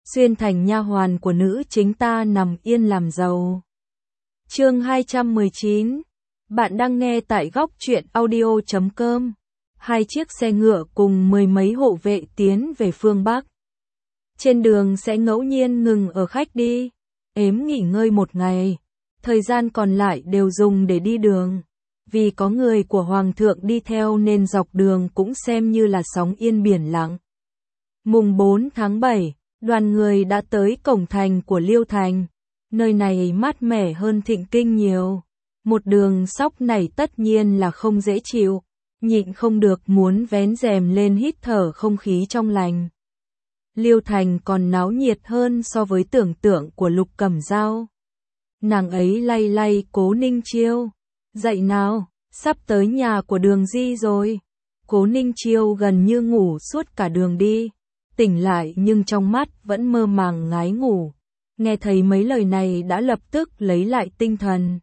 xuyên thành nha hoàn của nữ chính ta nằm yên làm giàu. Chương 219. Bạn đang nghe tại góc truyện audio.com. Hai chiếc xe ngựa cùng mười mấy hộ vệ tiến về phương Bắc. Trên đường sẽ ngẫu nhiên ngừng ở khách đi, ếm nghỉ ngơi một ngày. Thời gian còn lại đều dùng để đi đường. Vì có người của Hoàng thượng đi theo nên dọc đường cũng xem như là sóng yên biển lặng. Mùng 4 tháng 7, đoàn người đã tới cổng thành của Liêu Thành. Nơi này mát mẻ hơn Thịnh Kinh nhiều. Một đường sóc này tất nhiên là không dễ chịu, nhịn không được muốn vén rèm lên hít thở không khí trong lành. Liêu Thành còn náo nhiệt hơn so với tưởng tượng của Lục Cẩm Dao. Nàng ấy lay lay Cố Ninh Chiêu. Dậy nào, sắp tới nhà của Đường Di rồi. Cố Ninh Chiêu gần như ngủ suốt cả đường đi. Tỉnh lại nhưng trong mắt vẫn mơ màng ngái ngủ. Nghe thấy mấy lời này đã lập tức lấy lại tinh thần.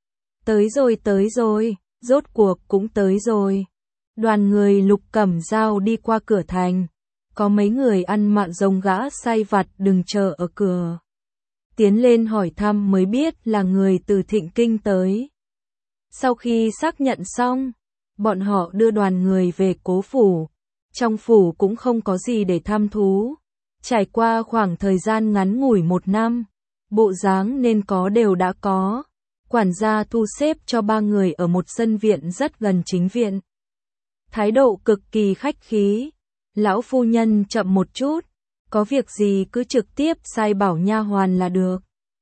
Tới rồi, rốt cuộc cũng tới rồi. Đoàn người Lục Cẩm Dao đi qua cửa thành. Có mấy người ăn mạn rồng gã sai vặt đừng chờ ở cửa. Tiến lên hỏi thăm mới biết là người từ Thịnh Kinh tới. Sau khi xác nhận xong, bọn họ đưa đoàn người về Cố phủ. Trong phủ cũng không có gì để thăm thú. Trải qua khoảng thời gian ngắn ngủi 1 năm, bộ dáng nên có đều đã có. Quản gia thu xếp cho 3 người ở một sân viện rất gần chính viện. Thái độ cực kỳ khách khí. Lão phu nhân chậm một chút, có việc gì cứ trực tiếp sai bảo nha hoàn là được.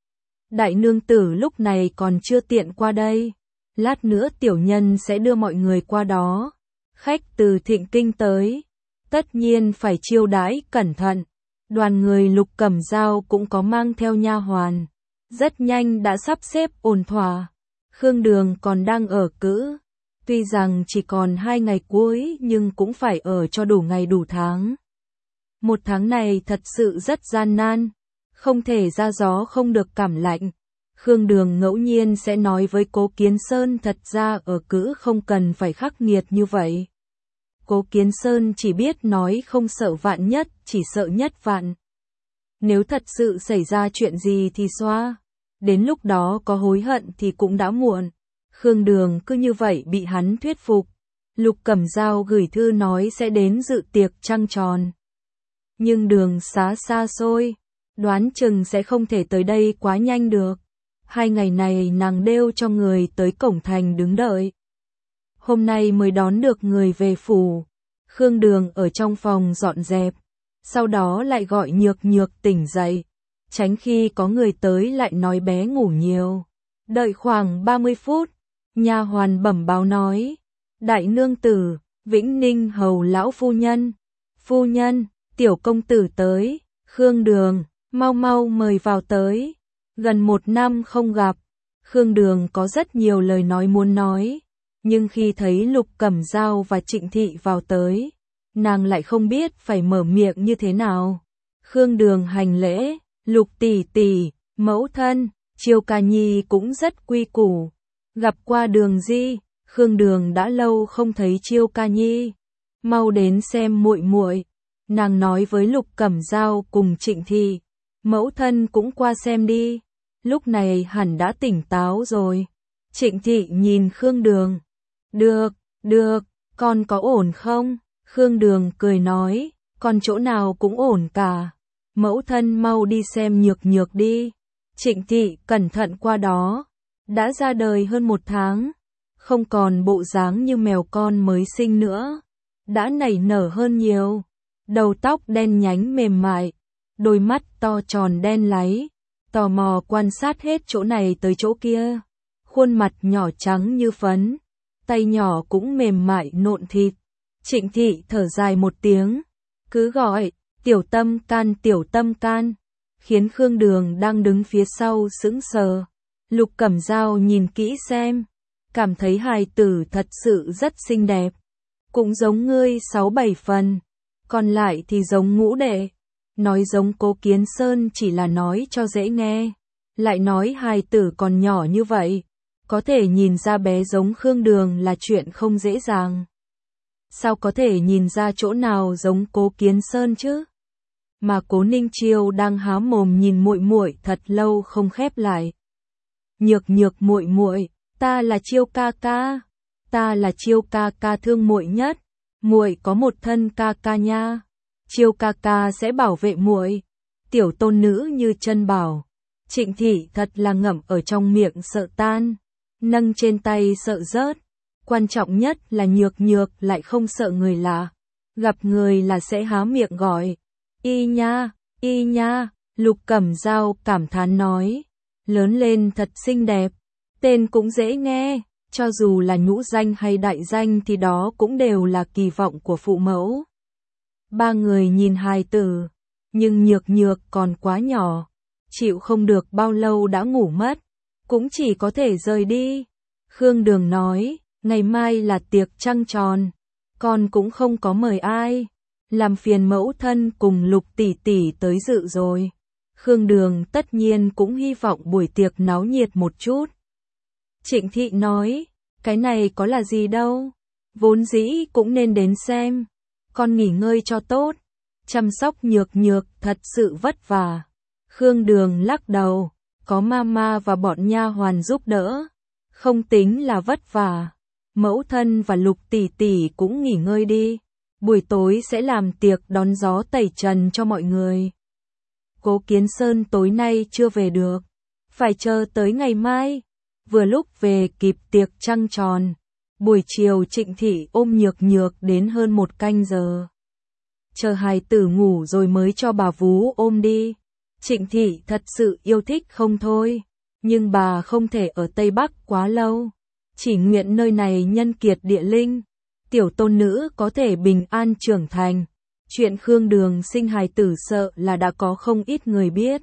Đại nương tử lúc này còn chưa tiện qua đây. Lát nữa tiểu nhân sẽ đưa mọi người qua đó. Khách từ Thịnh Kinh tới, tất nhiên phải chiêu đãi cẩn thận. Đoàn người Lục Cẩm Dao cũng có mang theo nha hoàn. Rất nhanh đã sắp xếp ổn thỏa. Khương Đường còn đang ở cữ. Tuy rằng chỉ còn 2 ngày cuối nhưng cũng phải ở cho đủ ngày đủ tháng. 1 tháng này thật sự rất gian nan. Không thể ra gió không được cảm lạnh. Khương Đường ngẫu nhiên sẽ nói với Cố Kiến Sơn thật ra ở cữ không cần phải khắc nghiệt như vậy. Cố Kiến Sơn chỉ biết nói không sợ vạn nhất, chỉ sợ nhất vạn. Nếu thật sự xảy ra chuyện gì thì xoa. Đến lúc đó có hối hận thì cũng đã muộn. Khương Đường cứ như vậy bị hắn thuyết phục. Lục Cẩm Dao gửi thư nói sẽ đến dự tiệc trăng tròn. Nhưng đường xá xa xôi, đoán chừng sẽ không thể tới đây quá nhanh được. 2 ngày này nàng đều cho người tới cổng thành đứng đợi. Hôm nay mới đón được người về phủ. Khương Đường ở trong phòng dọn dẹp, sau đó lại gọi Nhược Nhược tỉnh dậy, tránh khi có người tới lại nói bé ngủ nhiều. Đợi khoảng 30 phút, nha hoàn bẩm báo nói, đại nương tử, Vĩnh Ninh hầu lão phu nhân, tiểu công tử tới. Khương Đường, mau mau mời vào tới. Gần 1 năm không gặp, Khương Đường có rất nhiều lời nói muốn nói, nhưng khi thấy Lục Cẩm Dao và Trịnh Thị vào tới, nàng lại không biết phải mở miệng như thế nào. Khương Đường hành lễ, Lục tỷ tỷ, mẫu thân, Chiêu ca nhi cũng rất quy củ. Gặp qua Đường Di, Khương Đường đã lâu không thấy Chiêu ca nhi, mau đến xem muội muội. Nàng nói với Lục Cẩm Dao cùng Trịnh Thị, mẫu thân cũng qua xem đi, lúc này hẳn đã tỉnh táo rồi. Trịnh Thị nhìn Khương Đường, được, con có ổn không? Khương Đường cười nói, con chỗ nào cũng ổn cả. Mẫu thân mau đi xem Nhược Nhược đi. Trịnh Thị cẩn thận qua đó, đã ra đời hơn 1 tháng, không còn bộ dáng như mèo con mới sinh nữa, đã nảy nở hơn nhiều. Đầu tóc đen nhánh mềm mại, đôi mắt to tròn đen láy, tò mò quan sát hết chỗ này tới chỗ kia. Khuôn mặt nhỏ trắng như phấn, tay nhỏ cũng mềm mại nộn thịt. Trịnh Thị thở dài một tiếng, cứ gọi, tiểu tâm can, khiến Khương Đường đang đứng phía sau sững sờ. Lục Cẩm Dao nhìn kỹ xem, cảm thấy hài tử thật sự rất xinh đẹp, cũng giống ngươi 6-7 phần, còn lại thì giống ngũ đệ. Nói giống Cố Kiến Sơn chỉ là nói cho dễ nghe, lại nói hài tử còn nhỏ như vậy, có thể nhìn ra bé giống Khương Đường là chuyện không dễ dàng. Sao có thể nhìn ra chỗ nào giống Cố Kiến Sơn chứ? mà Cố Ninh Chiêu đang há mồm nhìn muội muội thật lâu không khép lại. Nhược nhược muội muội, ta là Chiêu ca ca, ta là Chiêu ca ca thương muội nhất, muội có một thân ca ca nha, Chiêu ca ca sẽ bảo vệ muội. Tiểu tôn nữ như chân bảo. Trịnh Thị thật là ngậm ở trong miệng sợ tan, nâng trên tay sợ rớt. Quan trọng nhất là nhược nhược lại không sợ người lạ, gặp người là sẽ há miệng gọi. Y nha, Lục Cẩm Dao cảm thán nói. Lớn lên thật xinh đẹp, tên cũng dễ nghe, cho dù là nhũ danh hay đại danh thì đó cũng đều là kỳ vọng của phụ mẫu. Ba người nhìn hài tử, nhưng nhược nhược còn quá nhỏ, chịu không được bao lâu đã ngủ mất, cũng chỉ có thể rời đi. Khương Đường nói, ngày mai là tiệc trăng tròn, con cũng không có mời ai, làm phiền mẫu thân cùng Lục tỷ tỷ tới dự rồi. Khương Đường tất nhiên cũng hy vọng buổi tiệc náo nhiệt một chút. Trịnh Thị nói, cái này có là gì đâu, vốn dĩ cũng nên đến xem, con nghỉ ngơi cho tốt, chăm sóc nhược nhược thật sự vất vả. Khương Đường lắc đầu, có mama và bọn nha hoàn giúp đỡ, không tính là vất vả. Mẫu thân và Lục tỷ tỷ cũng nghỉ ngơi đi, buổi tối sẽ làm tiệc đón gió tẩy trần cho mọi người. Cố Kiến Sơn tối nay chưa về được, phải chờ tới ngày mai, vừa lúc về kịp tiệc trăng tròn. Buổi chiều Trịnh Thị ôm nhược nhược đến hơn 1 canh giờ. Chờ hài tử ngủ rồi mới cho bà vú ôm đi. Trịnh Thị thật sự yêu thích không thôi, nhưng bà không thể ở Tây Bắc quá lâu, chỉ nguyện nơi này nhân kiệt địa linh, tiểu tôn nữ có thể bình an trưởng thành. Chuyện Khương Đường sinh hài tử sợ là đã có không ít người biết.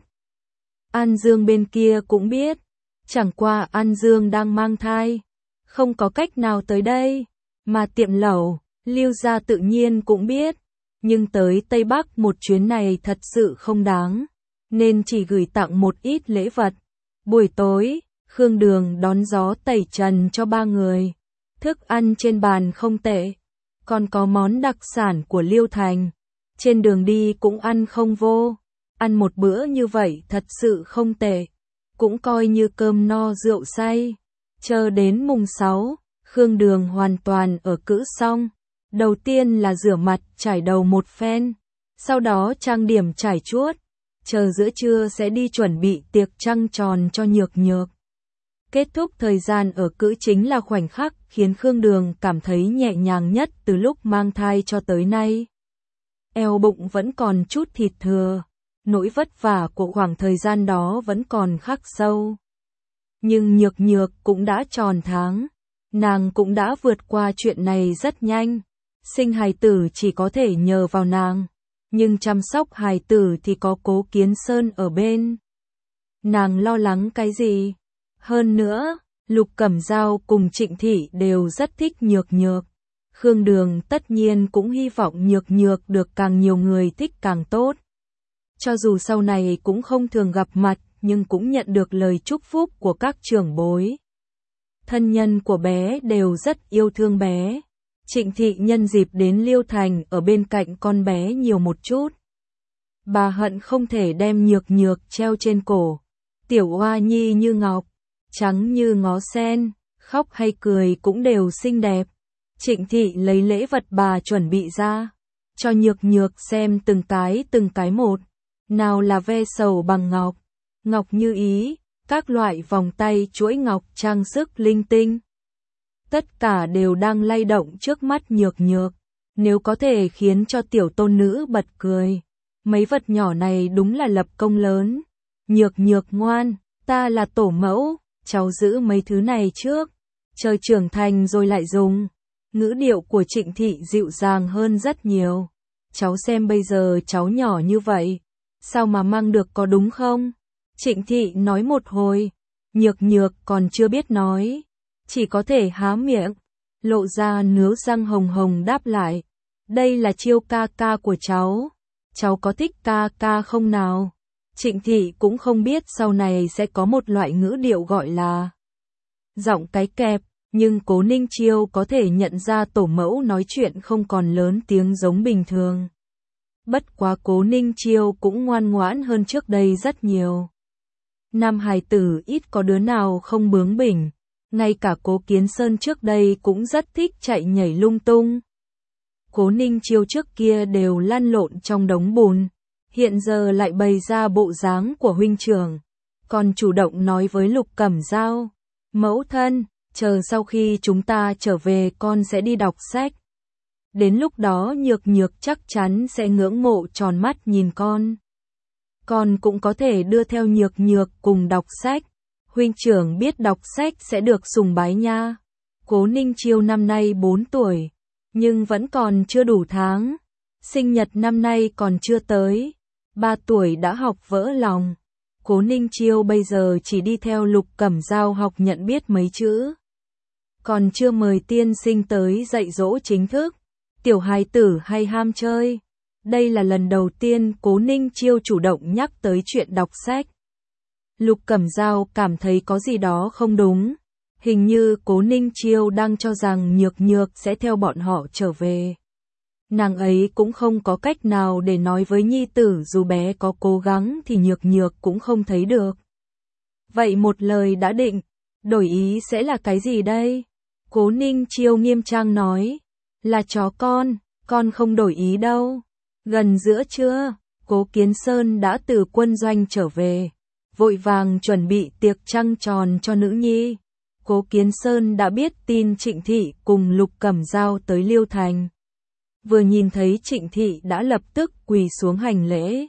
An Dương bên kia cũng biết, chẳng qua An Dương đang mang thai, không có cách nào tới đây, mà Tiệm Lẩu, Lưu gia tự nhiên cũng biết, nhưng tới Tây Bắc một chuyến này thật sự không đáng, nên chỉ gửi tặng một ít lễ vật. Buổi tối, Khương Đường đón gió tẩy trần cho 3 người, thức ăn trên bàn không tệ, còn có món đặc sản của Liêu Thành, trên đường đi cũng ăn không vô, ăn một bữa như vậy thật sự không tệ, cũng coi như cơm no rượu say. Chờ đến mùng 6, Khương Đường hoàn toàn ở cữ xong, đầu tiên là rửa mặt chải đầu một phen, sau đó trang điểm trải chuốt, chờ giữa trưa sẽ đi chuẩn bị tiệc trăng tròn cho nhược nhược. Kết thúc thời gian ở cữ chính là khoảnh khắc khiến Khương Đường cảm thấy nhẹ nhàng nhất từ lúc mang thai cho tới nay. Eo bụng vẫn còn chút thịt thừa, nỗi vất vả của khoảng thời gian đó vẫn còn khắc sâu. Nhưng nhược nhược cũng đã tròn tháng, nàng cũng đã vượt qua chuyện này rất nhanh. Sinh hài tử chỉ có thể nhờ vào nàng, nhưng chăm sóc hài tử thì có Cố Kiến Sơn ở bên. Nàng lo lắng cái gì? Hơn nữa, Lục Cẩm Dao cùng Trịnh Thị đều rất thích nhược nhược. Khương Đường tất nhiên cũng hy vọng nhược nhược được càng nhiều người thích càng tốt. Cho dù sau này cũng không thường gặp mặt, nhưng cũng nhận được lời chúc phúc của các trưởng bối. Thân nhân của bé đều rất yêu thương bé. Trịnh Thị nhân dịp đến Liêu Thành ở bên cạnh con bé nhiều một chút. Bà hận không thể đem nhược nhược treo trên cổ. Tiểu oa nhi như ngọc, trắng như ngó sen, khóc hay cười cũng đều xinh đẹp. Trịnh Thị lấy lễ vật bà chuẩn bị ra, cho nhược nhược xem từng cái một. Nào là ve sầu bằng ngọc, ngọc như ý, các loại vòng tay chuỗi ngọc trang sức linh tinh. Tất cả đều đang lay động trước mắt nhược nhược, nếu có thể khiến cho tiểu tôn nữ bật cười. Mấy vật nhỏ này đúng là lập công lớn. Nhược nhược ngoan, ta là tổ mẫu, cháu giữ mấy thứ này trước, chờ trưởng thành rồi lại dùng. Ngữ điệu của Trịnh Thị dịu dàng hơn rất nhiều. Cháu xem bây giờ cháu nhỏ như vậy, sao mà mang được có đúng không? Trịnh Thị nói một hồi, nhược nhược còn chưa biết nói, chỉ có thể há miệng, lộ ra nướu răng hồng hồng đáp lại. Đây là Chiêu ca ca của cháu có thích ca ca không nào? Trịnh Thị cũng không biết sau này sẽ có một loại ngữ điệu gọi là giọng cái kẹp, nhưng Cố Ninh Chiêu có thể nhận ra tổ mẫu nói chuyện không còn lớn tiếng giống bình thường. Bất quá Cố Ninh Chiêu cũng ngoan ngoãn hơn trước đây rất nhiều. Nam hài tử ít có đứa nào không bướng bỉnh, ngay cả Cố Kiến Sơn trước đây cũng rất thích chạy nhảy lung tung. Cố Ninh Chiêu trước kia đều lăn lộn trong đống bùn, hiện giờ lại bày ra bộ dáng của huynh trưởng, còn chủ động nói với Lục Cẩm Dao, mẫu thân, chờ sau khi chúng ta trở về con sẽ đi đọc sách. Đến lúc đó Nhược Nhược chắc chắn sẽ ngưỡng mộ tròn mắt nhìn con. Con cũng có thể đưa theo Nhược Nhược cùng đọc sách. Huynh trưởng biết đọc sách sẽ được sùng bái nha. Cố Ninh Chiêu năm nay 4 tuổi, nhưng vẫn còn chưa đủ tháng. Sinh nhật năm nay còn chưa tới, 3 tuổi đã học vỡ lòng. Cố Ninh Chiêu bây giờ chỉ đi theo Lục Cẩm Dao học nhận biết mấy chữ. Còn chưa mời tiên sinh tới dạy dỗ chính thức. Tiểu hài tử hay ham chơi. Đây là lần đầu tiên Cố Ninh Chiêu chủ động nhắc tới chuyện đọc sách. Lục Cẩm Dao cảm thấy có gì đó không đúng. Hình như Cố Ninh Chiêu đang cho rằng Nhược Nhược sẽ theo bọn họ trở về. Nàng ấy cũng không có cách nào để nói với nhi tử, dù bé có cố gắng thì Nhược Nhược cũng không thấy được. Vậy một lời đã định, đổi ý sẽ là cái gì đây? Cố Ninh Chiêu nghiêm trang nói, là chó con không đổi ý đâu. Gần giữa trưa, Cố Kiến Sơn đã từ quân doanh trở về, vội vàng chuẩn bị tiệc trăng tròn cho nữ nhi. Cố Kiến Sơn đã biết tin Trịnh Thị cùng Lục Cẩm Dao tới Liêu Thành. Vừa nhìn thấy Trịnh Thị đã lập tức quỳ xuống hành lễ.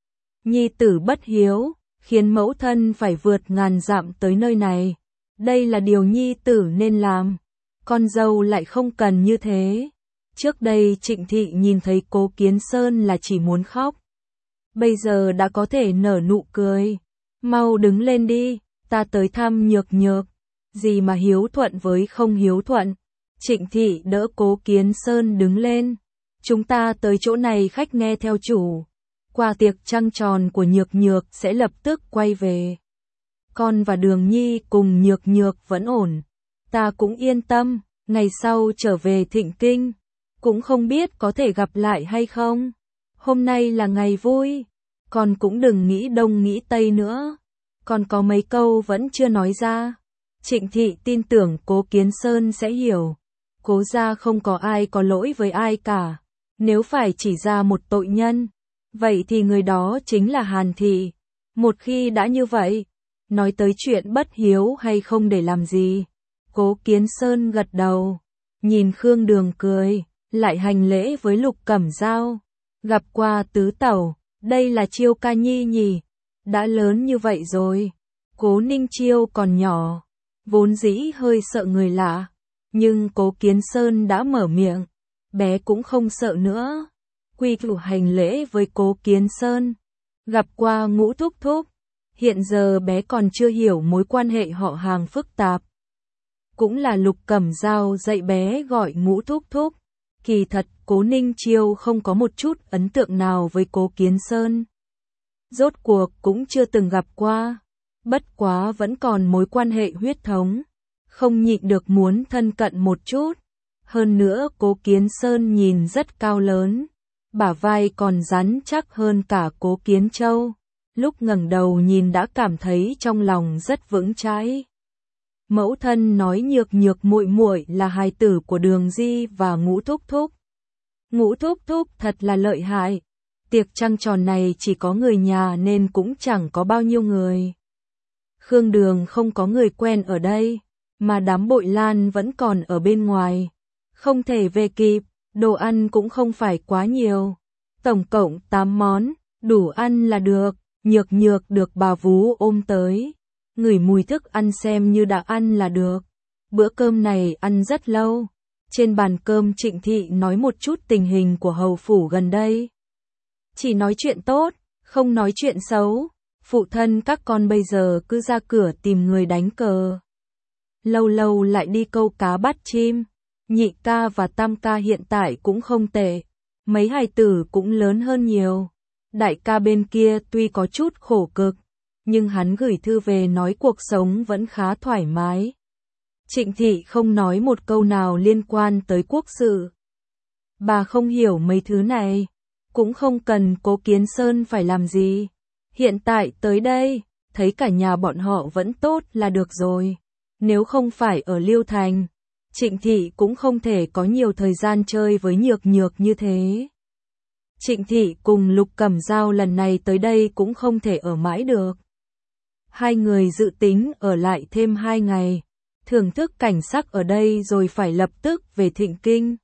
Nhi tử bất hiếu, khiến mẫu thân phải vượt ngàn dặm tới nơi này. Đây là điều nhi tử nên làm. Con dâu lại không cần như thế. Trước đây Trịnh Thị nhìn thấy Cố Kiến Sơn là chỉ muốn khóc. Bây giờ đã có thể nở nụ cười. Mau đứng lên đi, ta tới thăm Nhược Nhược. Gì mà hiếu thuận với không hiếu thuận. Trịnh Thị đỡ Cố Kiến Sơn đứng lên. Chúng ta tới chỗ này khách nghe theo chủ. Qua tiệc trăng tròn của Nhược Nhược sẽ lập tức quay về. Con và Đường Nhi cùng Nhược Nhược vẫn ổn. Ta cũng yên tâm, ngày sau trở về Thịnh Kinh. Cũng không biết có thể gặp lại hay không. Hôm nay là ngày vui. Con cũng đừng nghĩ đông nghĩ tây nữa. Còn có mấy câu vẫn chưa nói ra. Trịnh Thị tin tưởng Cố Kiến Sơn sẽ hiểu. Cố gia không có ai có lỗi với ai cả. Nếu phải chỉ ra một tội nhân, vậy thì người đó chính là Hàn Thị. Một khi đã như vậy, nói tới chuyện bất hiếu hay không để làm gì. Cố Kiến Sơn gật đầu, nhìn Khương Đường cười, lại hành lễ với Lục Cẩm Dao. Gặp qua tứ tẩu, đây là Chiêu ca nhi nhỉ, đã lớn như vậy rồi. Cố Ninh Chiêu còn nhỏ, vốn dĩ hơi sợ người lạ, nhưng Cố Kiến Sơn đã mở miệng, bé cũng không sợ nữa. Quy củ hành lễ với Cố Kiến Sơn. Gặp qua Ngũ thúc thúc. Hiện giờ bé còn chưa hiểu mối quan hệ họ hàng phức tạp. Cũng là Lục Cẩm Dao dạy bé gọi Ngũ thúc thúc. Kỳ thật Cố Ninh Chiêu không có một chút ấn tượng nào với Cố Kiến Sơn. Rốt cuộc cũng chưa từng gặp qua. Bất quá vẫn còn mối quan hệ huyết thống. Không nhịn được muốn thân cận một chút. Hơn nữa Cố Kiến Sơn nhìn rất cao lớn. Bả vai còn rắn chắc hơn cả Cố Kiến Châu. Lúc ngẩng đầu nhìn đã cảm thấy trong lòng rất vững chãi. Mẫu thân nói Nhược Nhược muội muội là hài tử của Đường Di và Ngũ thúc thúc. Ngũ thúc thúc thật là lợi hại. Tiệc trăng tròn này chỉ có người nhà nên cũng chẳng có bao nhiêu người. Khương Đường không có người quen ở đây, mà đám Bội Lan vẫn còn ở bên ngoài. Không thể về kịp, đồ ăn cũng không phải quá nhiều. Tổng cộng 8 món, đủ ăn là được. Nhược Nhược được bà vú ôm tới. Ngửi mùi thức ăn xem như đã ăn là được. Bữa cơm này ăn rất lâu. Trên bàn cơm Trịnh Thị nói một chút tình hình của hầu phủ gần đây. Chỉ nói chuyện tốt, không nói chuyện xấu. Phụ thân các con bây giờ cứ ra cửa tìm người đánh cờ. Lâu lâu lại đi câu cá bắt chim. Nhị ca và tam ca hiện tại cũng không tệ. Mấy hài tử cũng lớn hơn nhiều. Đại ca bên kia tuy có chút khổ cực, nhưng hắn gửi thư về nói cuộc sống vẫn khá thoải mái. Trịnh Thị không nói một câu nào liên quan tới quốc sự. Bà không hiểu mấy thứ này. cũng không cần Cố Kiến Sơn phải làm gì. Hiện tại tới đây, thấy cả nhà bọn họ vẫn tốt là được rồi. Nếu không phải ở Liêu Thành, Trịnh Thị cũng không thể có nhiều thời gian chơi với Nhược Nhược như thế. Trịnh Thị cùng Lục Cẩm Dao lần này tới đây cũng không thể ở mãi được. Hai người dự tính ở lại thêm 2 ngày, thưởng thức cảnh sắc ở đây rồi phải lập tức về Thịnh Kinh.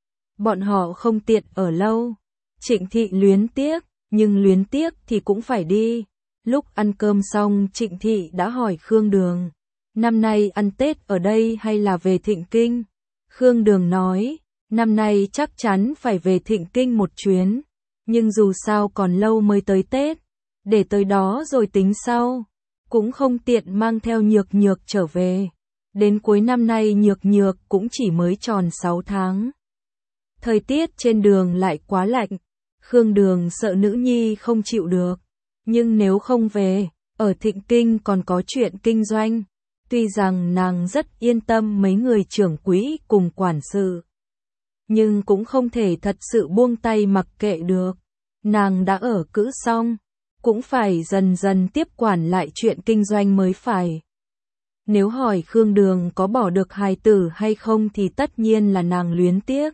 Bọn họ không tiện ở lâu. Trịnh Thị luyến tiếc, nhưng luyến tiếc thì cũng phải đi. Lúc ăn cơm xong Trịnh Thị đã hỏi Khương Đường, năm nay ăn Tết ở đây hay là về Thịnh Kinh? Khương Đường nói, năm nay chắc chắn phải về Thịnh Kinh một chuyến, nhưng dù sao còn lâu mới tới Tết, để tới đó rồi tính sau, cũng không tiện mang theo Nhược Nhược trở về. Đến cuối năm nay Nhược Nhược cũng chỉ mới tròn 6 tháng. Thời tiết trên đường lại quá lạnh, Khương Đường sợ nữ nhi không chịu được, nhưng nếu không về, ở Thịnh Kinh còn có chuyện kinh doanh. Tuy rằng nàng rất yên tâm mấy người trưởng quỹ cùng quản sự, nhưng cũng không thể thật sự buông tay mặc kệ được. Nàng đã ở cữ xong, cũng phải dần dần tiếp quản lại chuyện kinh doanh mới phải. Nếu hỏi Khương Đường có bỏ được hài tử hay không thì tất nhiên là nàng luyến tiếc.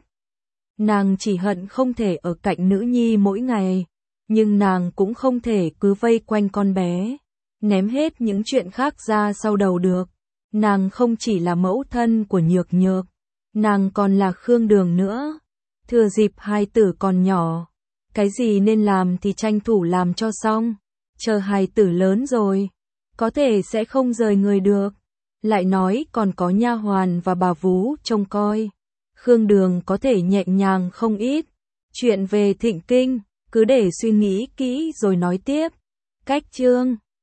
Nàng chỉ hận không thể ở cạnh nữ nhi mỗi ngày, nhưng nàng cũng không thể cứ vây quanh con bé, ném hết những chuyện khác ra sau đầu được. Nàng không chỉ là mẫu thân của Nhược Nhược, nàng còn là Khương Đường nữa. Thừa dịp hài tử còn nhỏ, cái gì nên làm thì tranh thủ làm cho xong. Chờ hài tử lớn rồi, có thể sẽ không rời người được. Lại nói còn có nha hoàn và bà vú trông coi. Khương Đường có thể nhẹ nhàng không ít. Chuyện về Thịnh Kinh, cứ để suy nghĩ kỹ rồi nói tiếp. Cách chương